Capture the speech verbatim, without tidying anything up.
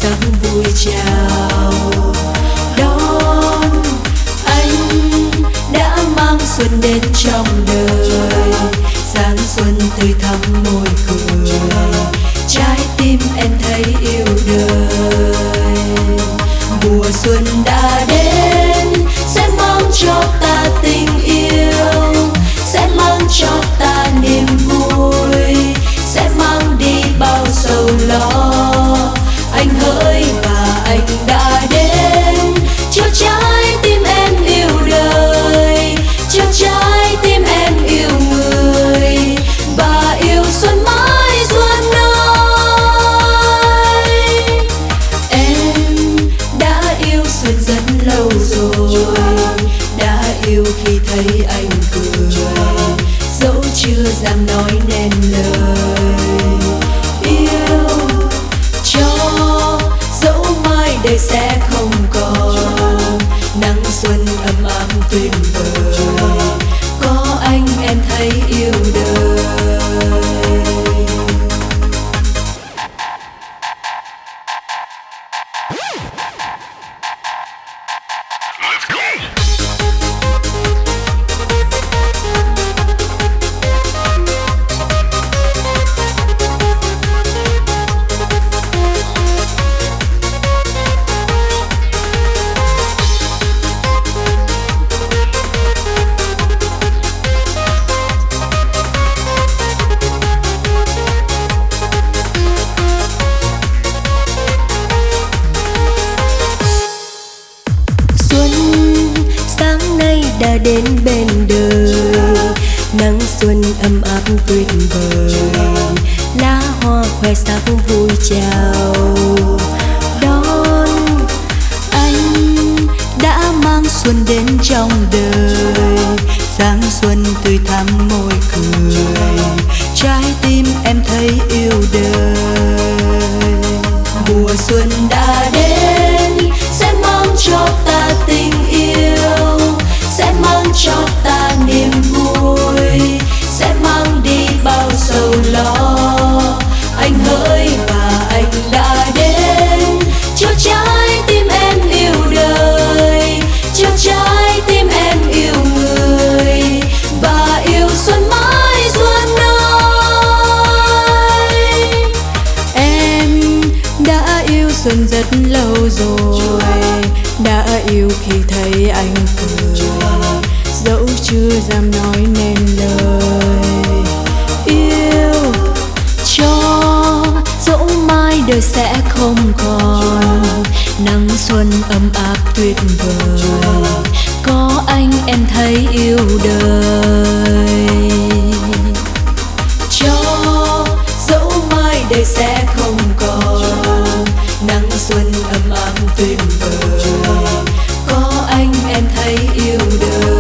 sắc vui chào đón anh đã mang xuân đến trong đời. Sáng xuân tươi thắm môi cười, trái tim em thấy yêu đời. Mùa xuân đã đến sẽ mang cho ta tình yêu, sẽ mang cho ta niềm vui, sẽ mang đi bao sầu lo. Anh hỡi và anh đã đến, cho trái tim em yêu đời, cho trái tim em yêu người và yêu xuân mãi xuân ơi. Em đã yêu xuân rất lâu rồi, đã yêu khi thấy anh cười, dẫu chưa dám nói nên lời yêu cho, dẫu mai đây sẽ không còn nắng xuân ấm áp tuyệt vời. Có anh em thấy yêu đời. Đã đến bên đời, nắng xuân ấm áp tuyệt vời, lá hoa khoe sắc vui chào đón anh đã mang xuân đến trong đời. Sáng xuân tươi thắm môi cười, trái tim em thấy yêu đời. Mùa xuân đã đến sẽ mang cho ta tình yêu, sẽ mang cho ta niềm vui, sẽ mang đi bao sầu lo. Anh hỡi và anh đã đến, cho trái tim em yêu đời, cho trái tim em yêu người và yêu xuân mãi xuân ơi. Em đã yêu xuân rất lâu rồi, đã yêu khi thấy anh cười, dẫu chưa dám nói nên lời yêu cho, dẫu mai đời sẽ không còn nắng xuân ấm áp tuyệt vời. Có anh em thấy yêu đời cho, dẫu mai đời sẽ không còn nắng xuân ấm áp tuyệt vời. Có anh em thấy yêu đời.